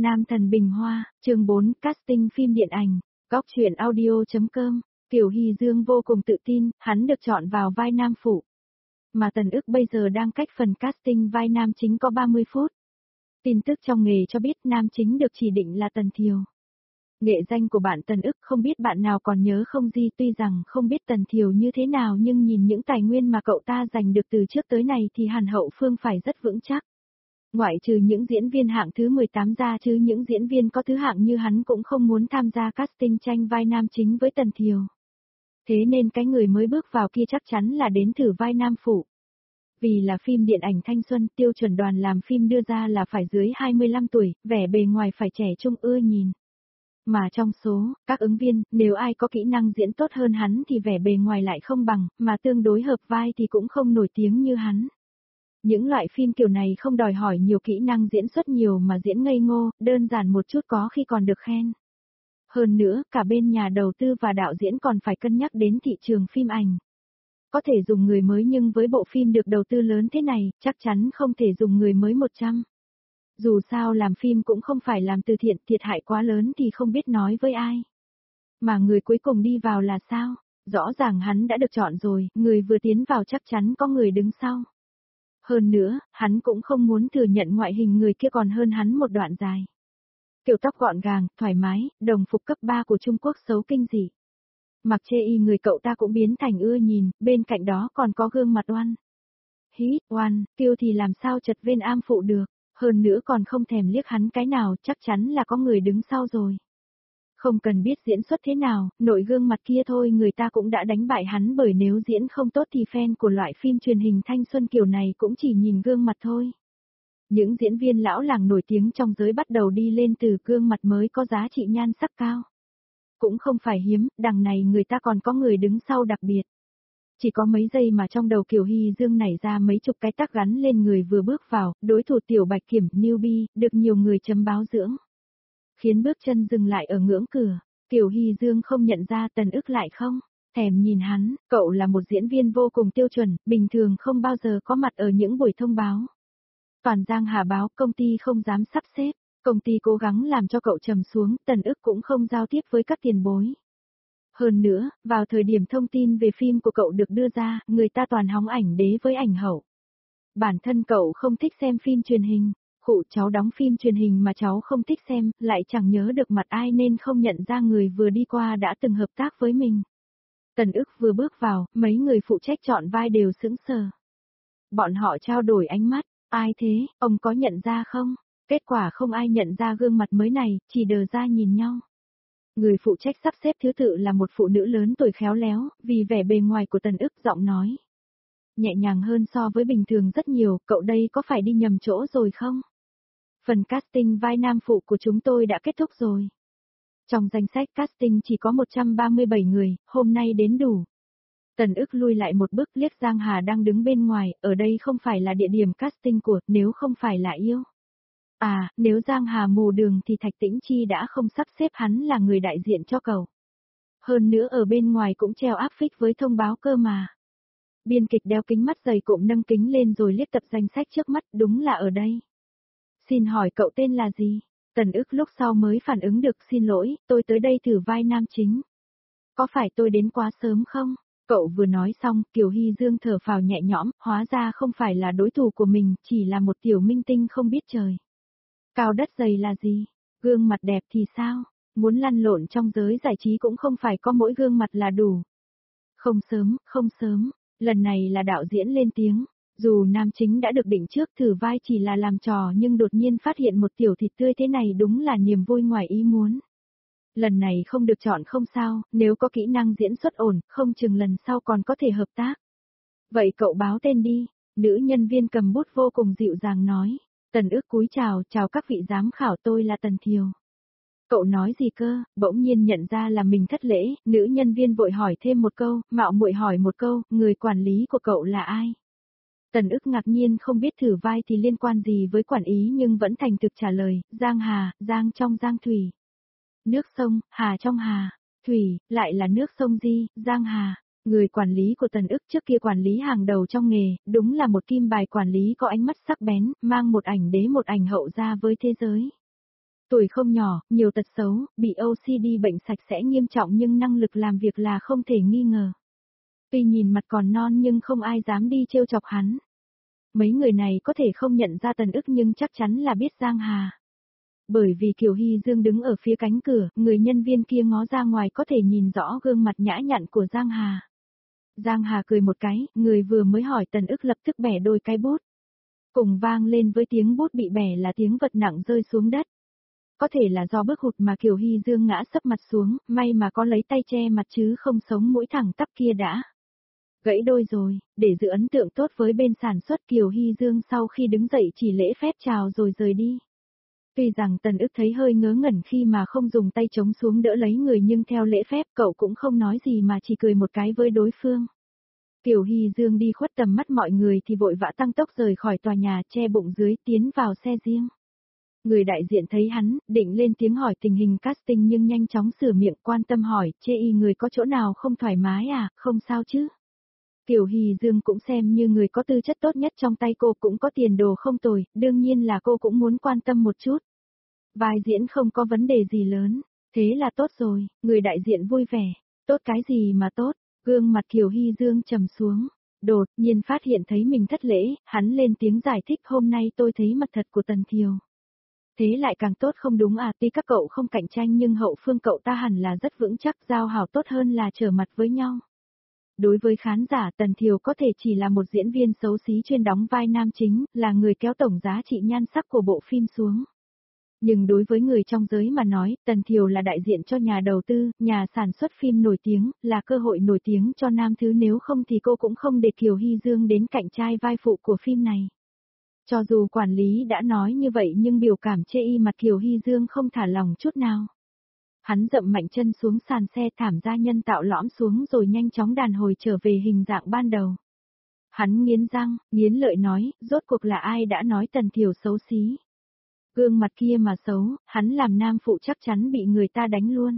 Nam thần Bình Hoa, chương 4, casting phim điện ảnh, góc truyện audio.com, Tiểu Hy Dương vô cùng tự tin, hắn được chọn vào vai nam phụ. Mà Tần Ức bây giờ đang cách phần casting vai nam chính có 30 phút. Tin tức trong nghề cho biết nam chính được chỉ định là Tần Thiều. Nghệ danh của bạn Tần Ức không biết bạn nào còn nhớ không gì, tuy rằng không biết Tần Thiều như thế nào nhưng nhìn những tài nguyên mà cậu ta giành được từ trước tới nay thì hẳn hậu phương phải rất vững chắc. Ngoại trừ những diễn viên hạng thứ 18 ra chứ những diễn viên có thứ hạng như hắn cũng không muốn tham gia casting tranh vai nam chính với Tần Thiều. Thế nên cái người mới bước vào kia chắc chắn là đến thử vai nam phụ. Vì là phim điện ảnh thanh xuân, tiêu chuẩn đoàn làm phim đưa ra là phải dưới 25 tuổi, vẻ bề ngoài phải trẻ trung ưa nhìn. Mà trong số các ứng viên, nếu ai có kỹ năng diễn tốt hơn hắn thì vẻ bề ngoài lại không bằng, mà tương đối hợp vai thì cũng không nổi tiếng như hắn. Những loại phim kiểu này không đòi hỏi nhiều kỹ năng diễn xuất nhiều mà diễn ngây ngô, đơn giản một chút có khi còn được khen. Hơn nữa, cả bên nhà đầu tư và đạo diễn còn phải cân nhắc đến thị trường phim ảnh. Có thể dùng người mới nhưng với bộ phim được đầu tư lớn thế này, chắc chắn không thể dùng người mới 100. Dù sao làm phim cũng không phải làm từ thiện, thiệt hại quá lớn thì không biết nói với ai. Mà người cuối cùng đi vào là sao? Rõ ràng hắn đã được chọn rồi, người vừa tiến vào chắc chắn có người đứng sau. Hơn nữa, hắn cũng không muốn thừa nhận ngoại hình người kia còn hơn hắn một đoạn dài. Kiểu tóc gọn gàng, thoải mái, đồng phục cấp 3 của Trung Quốc xấu kinh dị. Mặc chê y người cậu ta cũng biến thành ưa nhìn, bên cạnh đó còn có gương mặt oan. Hít, oan, tiêu thì làm sao chật bên am phụ được, hơn nữa còn không thèm liếc hắn cái nào, chắc chắn là có người đứng sau rồi. Không cần biết diễn xuất thế nào, nội gương mặt kia thôi người ta cũng đã đánh bại hắn, bởi nếu diễn không tốt thì fan của loại phim truyền hình thanh xuân kiểu này cũng chỉ nhìn gương mặt thôi. Những diễn viên lão làng nổi tiếng trong giới bắt đầu đi lên từ gương mặt mới có giá trị nhan sắc cao. Cũng không phải hiếm, đằng này người ta còn có người đứng sau đặc biệt. Chỉ có mấy giây mà trong đầu Kiều Hy Dương nảy ra mấy chục cái tắc gắn lên người vừa bước vào, đối thủ Tiểu Bạch Kiểm, newbie, được nhiều người chấm báo dưỡng. Khiến bước chân dừng lại ở ngưỡng cửa, Kiều Hy Dương không nhận ra Tần Ức lại không thèm nhìn hắn, cậu là một diễn viên vô cùng tiêu chuẩn, bình thường không bao giờ có mặt ở những buổi thông báo. Toàn Giang Hà báo, công ty không dám sắp xếp, công ty cố gắng làm cho cậu trầm xuống, Tần Ức cũng không giao tiếp với các tiền bối. Hơn nữa, vào thời điểm thông tin về phim của cậu được đưa ra, người ta toàn hóng ảnh đế với ảnh hậu. Bản thân cậu không thích xem phim truyền hình, khụ cháu đóng phim truyền hình mà cháu không thích xem, lại chẳng nhớ được mặt ai nên không nhận ra người vừa đi qua đã từng hợp tác với mình. Tần Ức vừa bước vào, mấy người phụ trách chọn vai đều sững sờ. Bọn họ trao đổi ánh mắt, ai thế, ông có nhận ra không? Kết quả không ai nhận ra gương mặt mới này, chỉ đờ ra nhìn nhau. Người phụ trách sắp xếp thứ tự là một phụ nữ lớn tuổi khéo léo, vì vẻ bề ngoài của Tần Ức giọng nói nhẹ nhàng hơn so với bình thường rất nhiều, cậu đây có phải đi nhầm chỗ rồi không? Phần casting vai nam phụ của chúng tôi đã kết thúc rồi. Trong danh sách casting chỉ có 137 người, hôm nay đến đủ. Tần Ức lui lại một bước liếc Giang Hà đang đứng bên ngoài, ở đây không phải là địa điểm casting của, nếu không phải là yêu. À, nếu Giang Hà mù đường thì Thạch Tĩnh Chi đã không sắp xếp hắn là người đại diện cho cậu. Hơn nữa ở bên ngoài cũng treo áp phích với thông báo cơ mà. Biên kịch đeo kính mắt dày cụm nâng kính lên rồi liếc tập danh sách trước mắt, đúng là ở đây. Xin hỏi cậu tên là gì? Tần Ức lúc sau mới phản ứng được, xin lỗi, tôi tới đây thử vai nam chính. Có phải tôi đến quá sớm không? Cậu vừa nói xong, Kiều Hy Dương thở phào nhẹ nhõm, hóa ra không phải là đối thủ của mình, chỉ là một tiểu minh tinh không biết trời. Cao đất dày là gì? Gương mặt đẹp thì sao? Muốn lăn lộn trong giới giải trí cũng không phải có mỗi gương mặt là đủ. Không sớm, không sớm, lần này là đạo diễn lên tiếng. Dù nam chính đã được định trước thử vai chỉ là làm trò nhưng đột nhiên phát hiện một tiểu thịt tươi thế này đúng là niềm vui ngoài ý muốn. Lần này không được chọn không sao, nếu có kỹ năng diễn xuất ổn, không chừng lần sau còn có thể hợp tác. Vậy cậu báo tên đi, nữ nhân viên cầm bút vô cùng dịu dàng nói. Tần Ức cúi chào, chào các vị giám khảo, tôi là Tần Thiều. Cậu nói gì cơ? Bỗng nhiên nhận ra là mình thất lễ, nữ nhân viên vội hỏi thêm một câu, mạo muội hỏi một câu, người quản lý của cậu là ai? Tần Ức ngạc nhiên không biết thử vai thì liên quan gì với quản lý nhưng vẫn thành thực trả lời, Giang Hà, Giang trong Giang Thủy. Nước sông, Hà trong Hà, Thủy, lại là nước sông Di, Giang Hà. Người quản lý của Tần Ức trước kia quản lý hàng đầu trong nghề, đúng là một kim bài quản lý có ánh mắt sắc bén, mang một ảnh đế một ảnh hậu ra với thế giới. Tuổi không nhỏ, nhiều tật xấu, bị OCD bệnh sạch sẽ nghiêm trọng nhưng năng lực làm việc là không thể nghi ngờ. Tuy nhìn mặt còn non nhưng không ai dám đi trêu chọc hắn. Mấy người này có thể không nhận ra Tần Ức nhưng chắc chắn là biết Giang Hà. Bởi vì Kiều Hy Dương đứng ở phía cánh cửa, người nhân viên kia ngó ra ngoài có thể nhìn rõ gương mặt nhã nhặn của Giang Hà. Giang Hà cười một cái, người vừa mới hỏi Tần Ức lập tức bẻ đôi cái bút. Cùng vang lên với tiếng bút bị bẻ là tiếng vật nặng rơi xuống đất. Có thể là do bước hụt mà Kiều Hy Dương ngã sấp mặt xuống, may mà có lấy tay che mặt chứ không sống mũi thẳng tắp kia đã. Gãy đôi rồi, để giữ ấn tượng tốt với bên sản xuất Kiều Hy Dương sau khi đứng dậy chỉ lễ phép chào rồi rời đi. Tuy rằng Tần Ức thấy hơi ngớ ngẩn khi mà không dùng tay chống xuống đỡ lấy người nhưng theo lễ phép cậu cũng không nói gì mà chỉ cười một cái với đối phương. Kiều Hy Dương đi khuất tầm mắt mọi người thì vội vã tăng tốc rời khỏi tòa nhà che bụng dưới tiến vào xe riêng. Người đại diện thấy hắn, định lên tiếng hỏi tình hình casting nhưng nhanh chóng sửa miệng quan tâm hỏi, chê y người có chỗ nào không thoải mái à, không sao chứ. Kiều Hy Dương cũng xem như người có tư chất tốt nhất trong tay cô cũng có tiền đồ không tồi, đương nhiên là cô cũng muốn quan tâm một chút. Vai diễn không có vấn đề gì lớn, thế là tốt rồi, người đại diện vui vẻ, tốt cái gì mà tốt, gương mặt Kiều Hy Dương trầm xuống, đột nhiên phát hiện thấy mình thất lễ, hắn lên tiếng giải thích hôm nay tôi thấy mặt thật của Tần Thiều. Thế lại càng tốt không đúng à, tuy các cậu không cạnh tranh nhưng hậu phương cậu ta hẳn là rất vững chắc, giao hảo tốt hơn là trở mặt với nhau. Đối với khán giả Tần Thiều có thể chỉ là một diễn viên xấu xí chuyên đóng vai nam chính, là người kéo tổng giá trị nhan sắc của bộ phim xuống. Nhưng đối với người trong giới mà nói, Tần Thiều là đại diện cho nhà đầu tư, nhà sản xuất phim nổi tiếng, là cơ hội nổi tiếng cho nam thứ nếu không thì cô cũng không để Kiều Hy Dương đến cạnh trai vai phụ của phim này. Cho dù quản lý đã nói như vậy nhưng biểu cảm chê y mặt Kiều Hy Dương không thả lòng chút nào. Hắn dậm mạnh chân xuống sàn xe thảm gia nhân tạo lõm xuống rồi nhanh chóng đàn hồi trở về hình dạng ban đầu. Hắn nghiến răng, nghiến lợi nói, rốt cuộc là ai đã nói Tần Thiều xấu xí. Gương mặt kia mà xấu, hắn làm nam phụ chắc chắn bị người ta đánh luôn.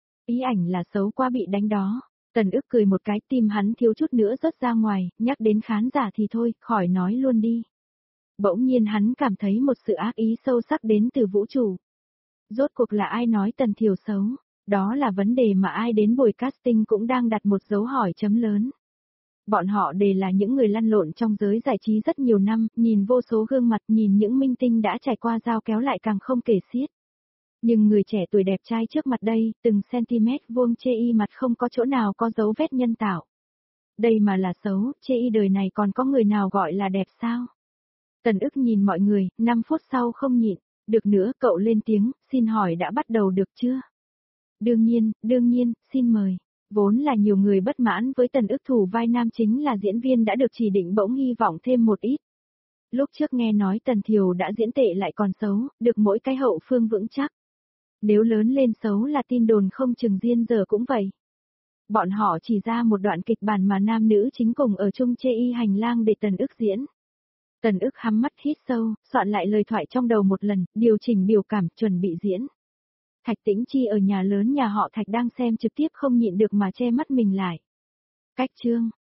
Ý ảnh là xấu quá bị đánh đó. Tần Ức cười một cái tim hắn thiếu chút nữa rớt ra ngoài, nhắc đến khán giả thì thôi, khỏi nói luôn đi. Bỗng nhiên hắn cảm thấy một sự ác ý sâu sắc đến từ vũ trụ. Rốt cuộc là ai nói Tần Thiều xấu? Đó là vấn đề mà ai đến buổi casting cũng đang đặt một dấu hỏi chấm lớn. Bọn họ đều là những người lăn lộn trong giới giải trí rất nhiều năm, nhìn vô số gương mặt, nhìn những minh tinh đã trải qua dao kéo lại càng không kể xiết. Nhưng người trẻ tuổi đẹp trai trước mặt đây, từng cm vuông chê y mặt không có chỗ nào có dấu vết nhân tạo. Đây mà là xấu, chê y đời này còn có người nào gọi là đẹp sao? Tần Ức nhìn mọi người, 5 phút sau không nhịn, được nữa cậu lên tiếng, xin hỏi đã bắt đầu được chưa? Đương nhiên, xin mời. Vốn là nhiều người bất mãn với Tần Ức thủ vai nam chính là diễn viên đã được chỉ định bỗng hy vọng thêm một ít. Lúc trước nghe nói Tần Thiều đã diễn tệ lại còn xấu, được mỗi cái hậu phương vững chắc. Nếu lớn lên xấu là tin đồn không chừng diên giờ cũng vậy. Bọn họ chỉ ra một đoạn kịch bản mà nam nữ chính cùng ở chung chê y hành lang để Tần Ức diễn. Tần Ức hắm mắt hít sâu, soạn lại lời thoại trong đầu một lần, điều chỉnh biểu cảm, chuẩn bị diễn. Thạch Tĩnh Chi ở nhà lớn nhà họ Thạch đang xem trực tiếp không nhịn được mà che mắt mình lại. Cách chương